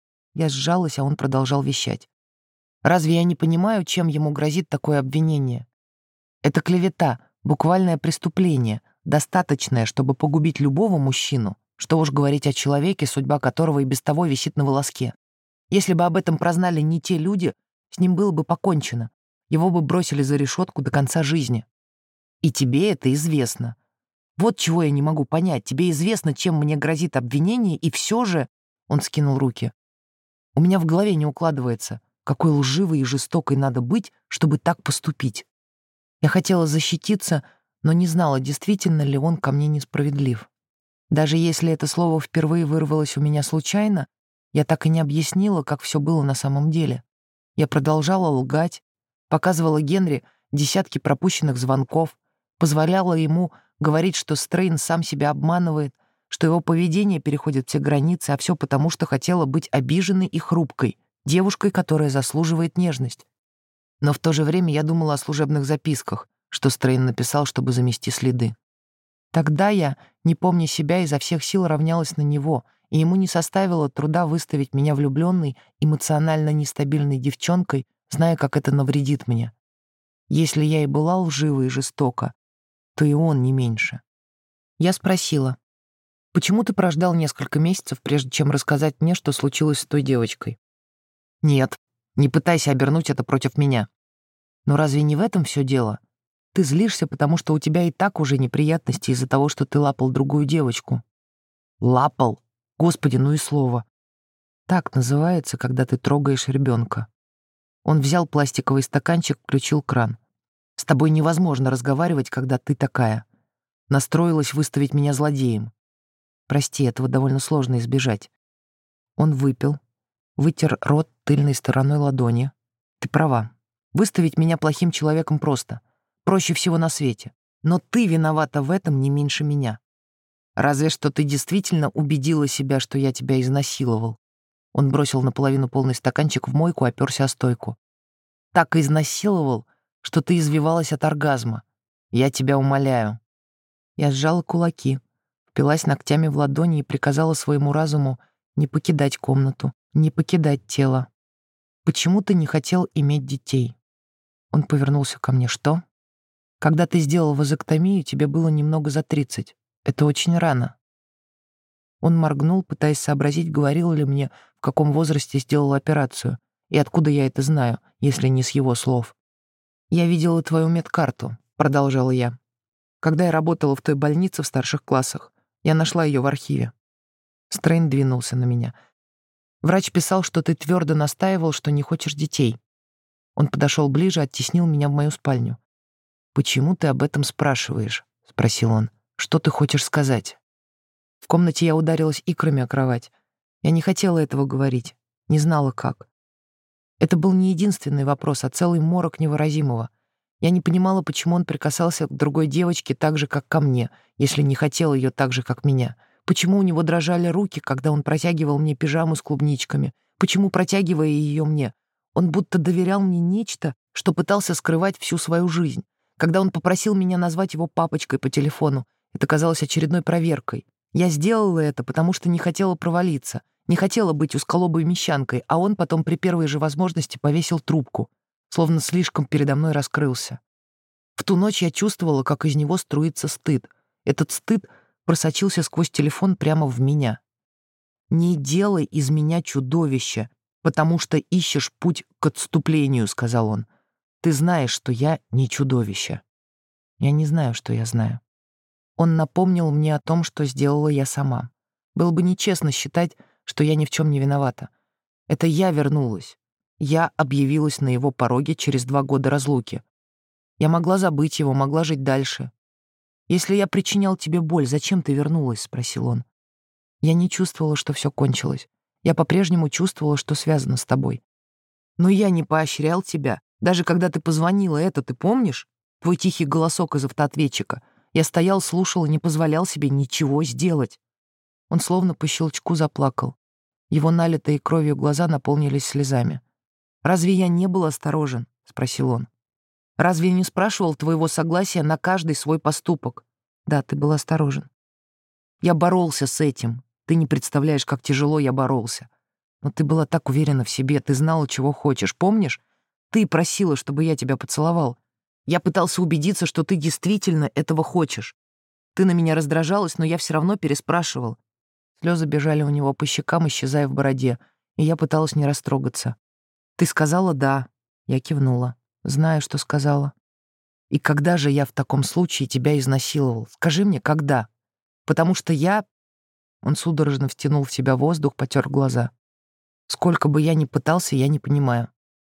Я сжалась, а он продолжал вещать. Разве я не понимаю, чем ему грозит такое обвинение? Это клевета, буквальное преступление, достаточное, чтобы погубить любого мужчину, что уж говорить о человеке, судьба которого и без того висит на волоске. Если бы об этом прознали не те люди, с ним было бы покончено. Его бы бросили за решетку до конца жизни. И тебе это известно. Вот чего я не могу понять. Тебе известно, чем мне грозит обвинение, и все же...» Он скинул руки. «У меня в голове не укладывается, какой лживой и жестокой надо быть, чтобы так поступить. Я хотела защититься, но не знала, действительно ли он ко мне несправедлив. Даже если это слово впервые вырвалось у меня случайно, я так и не объяснила, как все было на самом деле. Я продолжала лгать, показывала Генри десятки пропущенных звонков, позволяла ему говорить, что Стрейн сам себя обманывает, что его поведение переходит все границы, а все потому, что хотела быть обиженной и хрупкой, девушкой, которая заслуживает нежность. Но в то же время я думала о служебных записках, что Стрейн написал, чтобы замести следы. Тогда я, не помня себя, изо всех сил равнялась на него, и ему не составило труда выставить меня влюбленной, эмоционально нестабильной девчонкой, зная, как это навредит мне. Если я и была лжива и жестока, то и он не меньше. Я спросила, «Почему ты прождал несколько месяцев, прежде чем рассказать мне, что случилось с той девочкой?» «Нет, не пытайся обернуть это против меня». «Но разве не в этом все дело? Ты злишься, потому что у тебя и так уже неприятности из-за того, что ты лапал другую девочку». «Лапал? Господи, ну и слово. Так называется, когда ты трогаешь ребенка». Он взял пластиковый стаканчик, включил кран. «С тобой невозможно разговаривать, когда ты такая. Настроилась выставить меня злодеем. Прости, этого довольно сложно избежать». Он выпил, вытер рот тыльной стороной ладони. «Ты права. Выставить меня плохим человеком просто. Проще всего на свете. Но ты виновата в этом не меньше меня. Разве что ты действительно убедила себя, что я тебя изнасиловал. Он бросил наполовину полный стаканчик в мойку, оперся о стойку. «Так изнасиловал, что ты извивалась от оргазма. Я тебя умоляю». Я сжала кулаки, впилась ногтями в ладони и приказала своему разуму не покидать комнату, не покидать тело. «Почему ты не хотел иметь детей?» Он повернулся ко мне. «Что?» «Когда ты сделал вазэктомию, тебе было немного за тридцать. Это очень рано». Он моргнул, пытаясь сообразить, говорил ли мне, в каком возрасте сделал операцию, и откуда я это знаю, если не с его слов. «Я видела твою медкарту», — продолжала я. «Когда я работала в той больнице в старших классах, я нашла ее в архиве». Стрейн двинулся на меня. «Врач писал, что ты твердо настаивал, что не хочешь детей». Он подошел ближе, оттеснил меня в мою спальню. «Почему ты об этом спрашиваешь?» — спросил он. «Что ты хочешь сказать?» В комнате я ударилась икрами о кровать. Я не хотела этого говорить, не знала как. Это был не единственный вопрос, а целый морок невыразимого. Я не понимала, почему он прикасался к другой девочке так же, как ко мне, если не хотел ее так же, как меня. Почему у него дрожали руки, когда он протягивал мне пижаму с клубничками? Почему, протягивая ее мне, он будто доверял мне нечто, что пытался скрывать всю свою жизнь? Когда он попросил меня назвать его папочкой по телефону, это казалось очередной проверкой. Я сделала это, потому что не хотела провалиться, не хотела быть узколобой мещанкой, а он потом при первой же возможности повесил трубку, словно слишком передо мной раскрылся. В ту ночь я чувствовала, как из него струится стыд. Этот стыд просочился сквозь телефон прямо в меня. «Не делай из меня чудовище, потому что ищешь путь к отступлению», — сказал он. «Ты знаешь, что я не чудовище». Я не знаю, что я знаю. Он напомнил мне о том, что сделала я сама. Было бы нечестно считать, что я ни в чем не виновата. Это я вернулась. Я объявилась на его пороге через два года разлуки. Я могла забыть его, могла жить дальше. «Если я причинял тебе боль, зачем ты вернулась?» — спросил он. Я не чувствовала, что все кончилось. Я по-прежнему чувствовала, что связана с тобой. Но я не поощрял тебя. Даже когда ты позвонила, это ты помнишь? Твой тихий голосок из автоответчика. Я стоял, слушал и не позволял себе ничего сделать. Он словно по щелчку заплакал. Его налитые кровью глаза наполнились слезами. «Разве я не был осторожен?» — спросил он. «Разве я не спрашивал твоего согласия на каждый свой поступок?» «Да, ты был осторожен». «Я боролся с этим. Ты не представляешь, как тяжело я боролся. Но ты была так уверена в себе, ты знала, чего хочешь. Помнишь? Ты просила, чтобы я тебя поцеловал. Я пытался убедиться, что ты действительно этого хочешь. Ты на меня раздражалась, но я все равно переспрашивал». Слезы бежали у него по щекам, исчезая в бороде, и я пыталась не растрогаться. «Ты сказала «да». Я кивнула. Знаю, что сказала. «И когда же я в таком случае тебя изнасиловал? Скажи мне, когда? Потому что я...» Он судорожно втянул в себя воздух, потер глаза. «Сколько бы я ни пытался, я не понимаю».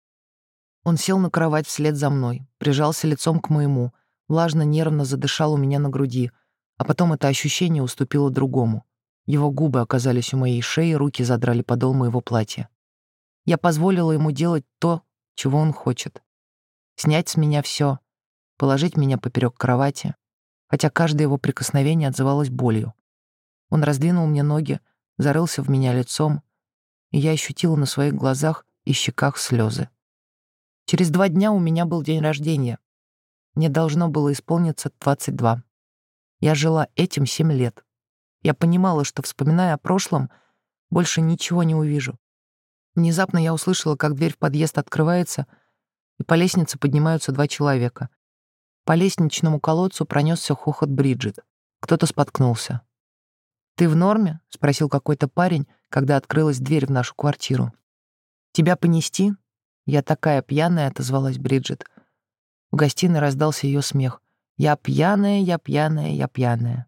Он сел на кровать вслед за мной, прижался лицом к моему, влажно-нервно задышал у меня на груди, а потом это ощущение уступило другому. Его губы оказались у моей шеи, руки задрали подол моего платья. Я позволила ему делать то, чего он хочет. Снять с меня все, положить меня поперек кровати, хотя каждое его прикосновение отзывалось болью. Он раздвинул мне ноги, зарылся в меня лицом, и я ощутила на своих глазах и щеках слезы. Через два дня у меня был день рождения. Мне должно было исполниться двадцать два. Я жила этим семь лет. Я понимала, что, вспоминая о прошлом, больше ничего не увижу. Внезапно я услышала, как дверь в подъезд открывается, и по лестнице поднимаются два человека. По лестничному колодцу пронесся хохот Бриджит. Кто-то споткнулся. «Ты в норме?» — спросил какой-то парень, когда открылась дверь в нашу квартиру. «Тебя понести?» «Я такая пьяная», — отозвалась Бриджит. В гостиной раздался ее смех. «Я пьяная, я пьяная, я пьяная».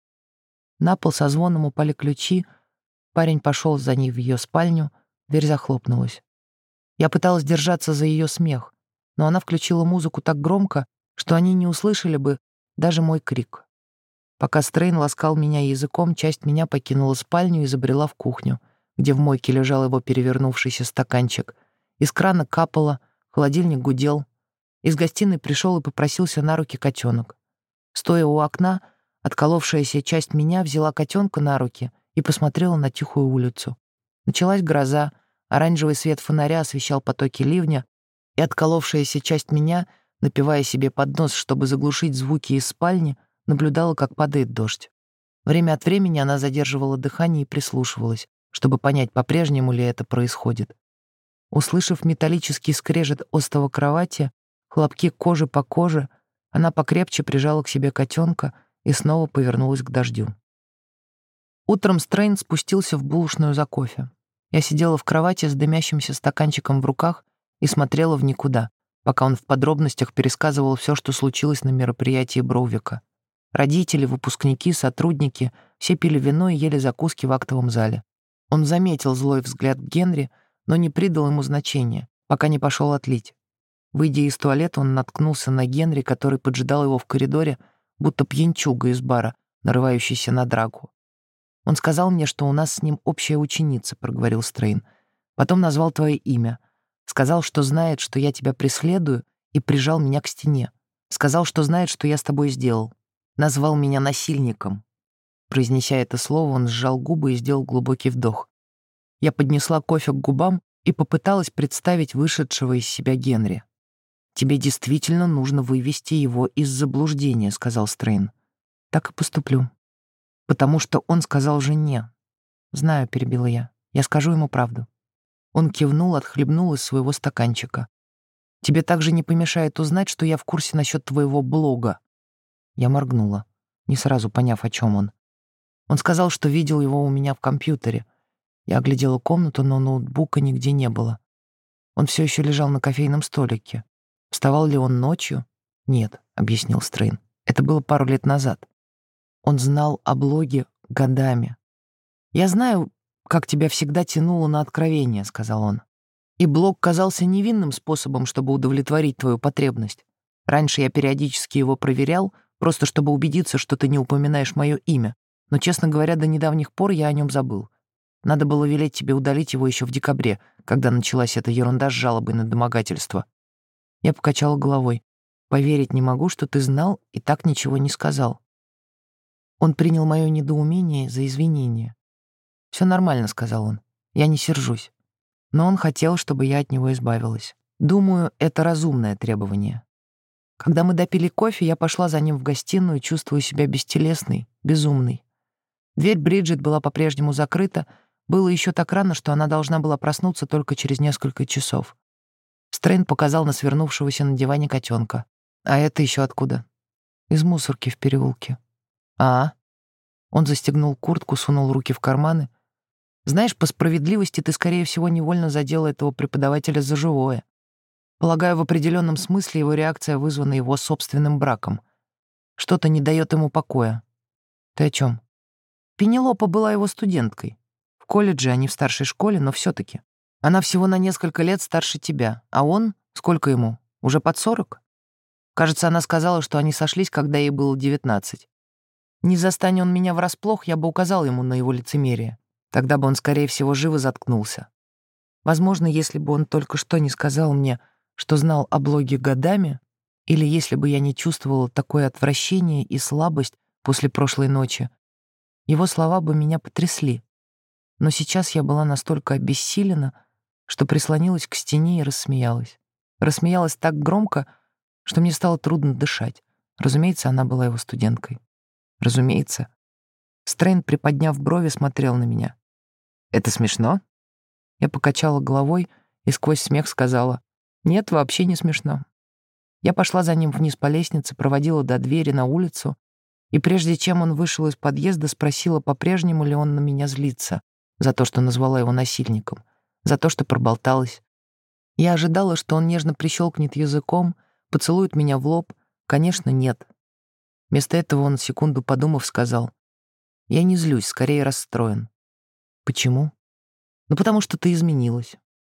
На пол со звоном упали ключи, парень пошел за ней в ее спальню, дверь захлопнулась. Я пыталась держаться за ее смех, но она включила музыку так громко, что они не услышали бы даже мой крик. Пока Стрейн ласкал меня языком, часть меня покинула спальню и забрела в кухню, где в мойке лежал его перевернувшийся стаканчик. Из крана капало, холодильник гудел. Из гостиной пришел и попросился на руки котенок. Стоя у окна, отколовшаяся часть меня взяла котенка на руки и посмотрела на тихую улицу. Началась гроза, оранжевый свет фонаря освещал потоки ливня, и отколовшаяся часть меня, напивая себе под нос, чтобы заглушить звуки из спальни, наблюдала, как падает дождь. Время от времени она задерживала дыхание и прислушивалась, чтобы понять, по-прежнему ли это происходит. Услышав металлический скрежет остова кровати, хлопки кожи по коже, она покрепче прижала к себе котенка и снова повернулась к дождю. Утром Стрейн спустился в булочную за кофе. Я сидела в кровати с дымящимся стаканчиком в руках и смотрела в никуда, пока он в подробностях пересказывал все, что случилось на мероприятии Броувика. Родители, выпускники, сотрудники — все пили вино и ели закуски в актовом зале. Он заметил злой взгляд Генри, но не придал ему значения, пока не пошел отлить. Выйдя из туалета, он наткнулся на Генри, который поджидал его в коридоре, будто пьянчуга из бара, нарывающийся на драку. «Он сказал мне, что у нас с ним общая ученица», — проговорил Стрейн. «Потом назвал твое имя. Сказал, что знает, что я тебя преследую, и прижал меня к стене. Сказал, что знает, что я с тобой сделал. Назвал меня насильником». Произнеся это слово, он сжал губы и сделал глубокий вдох. Я поднесла кофе к губам и попыталась представить вышедшего из себя Генри. «Тебе действительно нужно вывести его из заблуждения», — сказал Стрейн. «Так и поступлю. Потому что он сказал жене». «Знаю», — перебила я. «Я скажу ему правду». Он кивнул, отхлебнул из своего стаканчика. «Тебе также не помешает узнать, что я в курсе насчет твоего блога». Я моргнула, не сразу поняв, о чем он. Он сказал, что видел его у меня в компьютере. Я оглядела комнату, но ноутбука нигде не было. Он все еще лежал на кофейном столике. Вставал ли он ночью? Нет, — объяснил Стрейн. Это было пару лет назад. Он знал о блоге годами. «Я знаю, как тебя всегда тянуло на откровение», — сказал он. «И блог казался невинным способом, чтобы удовлетворить твою потребность. Раньше я периодически его проверял, просто чтобы убедиться, что ты не упоминаешь мое имя. Но, честно говоря, до недавних пор я о нем забыл. Надо было велеть тебе удалить его еще в декабре, когда началась эта ерунда с жалобой на домогательство». Я покачала головой. «Поверить не могу, что ты знал и так ничего не сказал». Он принял мое недоумение за извинение. «Все нормально», — сказал он. «Я не сержусь. Но он хотел, чтобы я от него избавилась. Думаю, это разумное требование». Когда мы допили кофе, я пошла за ним в гостиную, чувствуя себя бестелесной, безумной. Дверь Бриджит была по-прежнему закрыта. Было еще так рано, что она должна была проснуться только через несколько часов. Стрейн показал на свернувшегося на диване котенка. «А это еще откуда?» «Из мусорки в переулке». «А?» Он застегнул куртку, сунул руки в карманы. «Знаешь, по справедливости ты, скорее всего, невольно задела этого преподавателя за живое. Полагаю, в определенном смысле его реакция вызвана его собственным браком. Что-то не дает ему покоя». «Ты о чем?» «Пенелопа была его студенткой. В колледже, а не в старшей школе, но все-таки. Она всего на несколько лет старше тебя, а он, сколько ему, уже под сорок? Кажется, она сказала, что они сошлись, когда ей было девятнадцать. Не застань он меня врасплох, я бы указал ему на его лицемерие. Тогда бы он, скорее всего, живо заткнулся. Возможно, если бы он только что не сказал мне, что знал о блоге годами, или если бы я не чувствовала такое отвращение и слабость после прошлой ночи, его слова бы меня потрясли. Но сейчас я была настолько обессилена, что прислонилась к стене и рассмеялась. Рассмеялась так громко, что мне стало трудно дышать. Разумеется, она была его студенткой. Разумеется. Стрейн, приподняв брови, смотрел на меня. «Это смешно?» Я покачала головой и сквозь смех сказала: «Нет, вообще не смешно». Я пошла за ним вниз по лестнице, проводила до двери на улицу, и прежде чем он вышел из подъезда, спросила, по-прежнему ли он на меня злится за то, что назвала его насильником, за то, что проболталась. Я ожидала, что он нежно прищелкнет языком, поцелует меня в лоб. Конечно, нет. Вместо этого он, секунду подумав, сказал: «Я не злюсь, скорее расстроен». «Почему?» «Ну, потому что ты изменилась».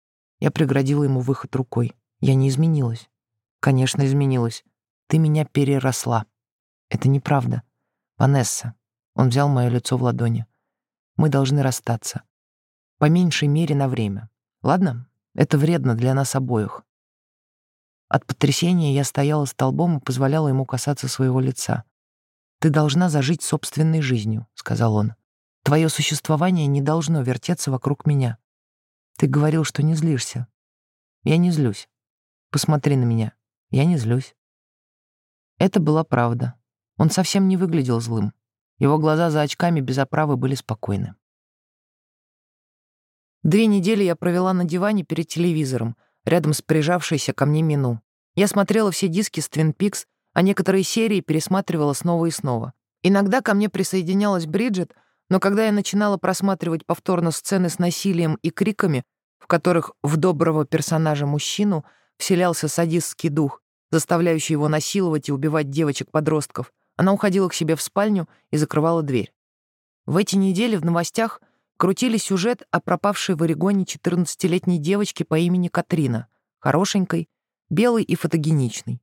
Я преградила ему выход рукой. «Я не изменилась». «Конечно, изменилась. Ты меня переросла». «Это неправда. Ванесса». Он взял мое лицо в ладони. «Мы должны расстаться. По меньшей мере на время. Ладно? Это вредно для нас обоих». От потрясения я стояла столбом и позволяла ему касаться своего лица. «Ты должна зажить собственной жизнью», — сказал он. «Твое существование не должно вертеться вокруг меня. Ты говорил, что не злишься. Я не злюсь. Посмотри на меня. Я не злюсь. Это была правда. Он совсем не выглядел злым. Его глаза за очками без оправы были спокойны. Две недели я провела на диване перед телевизором, рядом с прижавшейся ко мне Мину. Я смотрела все диски с Twin Peaks, а некоторые серии пересматривала снова и снова. Иногда ко мне присоединялась Бриджит, но когда я начинала просматривать повторно сцены с насилием и криками, в которых в доброго персонажа-мужчину вселялся садистский дух, заставляющий его насиловать и убивать девочек-подростков, она уходила к себе в спальню и закрывала дверь. В эти недели в новостях крутили сюжет о пропавшей в Орегоне четырнадцатилетней девочке по имени Катрина, хорошенькой, белой и фотогеничной.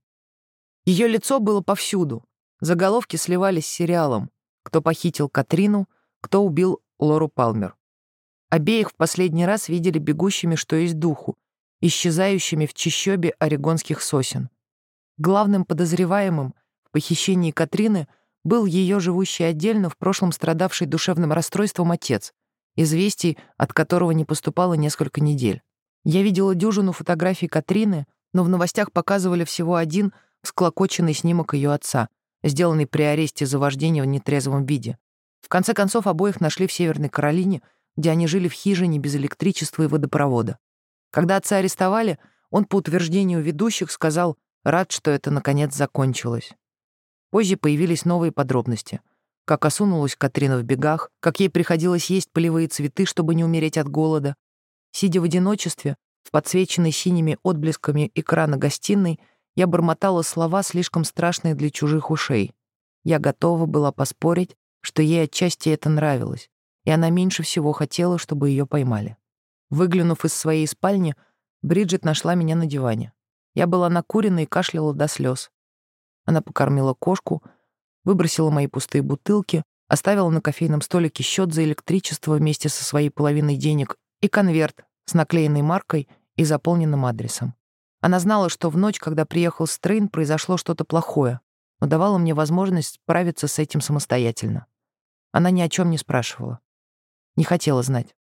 Ее лицо было повсюду. Заголовки сливались с сериалом «Кто похитил Катрину», «Кто убил Лору Палмер». Обеих в последний раз видели бегущими, что есть духу, исчезающими в чащобе орегонских сосен. Главным подозреваемым в похищении Катрины был ее живущий отдельно, в прошлом страдавший душевным расстройством отец, известий от которого не поступало несколько недель. Я видела дюжину фотографий Катрины, но в новостях показывали всего один всклокоченный снимок ее отца, сделанный при аресте за вождение в нетрезвом виде. В конце концов, обоих нашли в Северной Каролине, где они жили в хижине без электричества и водопровода. Когда отца арестовали, он, по утверждению ведущих, сказал: «Рад, что это, наконец, закончилось». Позже появились новые подробности. Как осунулась Катрина в бегах, как ей приходилось есть полевые цветы, чтобы не умереть от голода. Сидя в одиночестве, в подсвеченной синими отблесками экрана гостиной, я бормотала слова, слишком страшные для чужих ушей. Я готова была поспорить, что ей отчасти это нравилось, и она меньше всего хотела, чтобы ее поймали. Выглянув из своей спальни, Бриджит нашла меня на диване. Я была накурена и кашляла до слез. Она покормила кошку, выбросила мои пустые бутылки, оставила на кофейном столике счет за электричество вместе со своей половиной денег и конверт с наклеенной маркой и заполненным адресом. Она знала, что в ночь, когда приехал Стрейн, произошло что-то плохое, но давала мне возможность справиться с этим самостоятельно. Она ни о чем не спрашивала. Не хотела знать.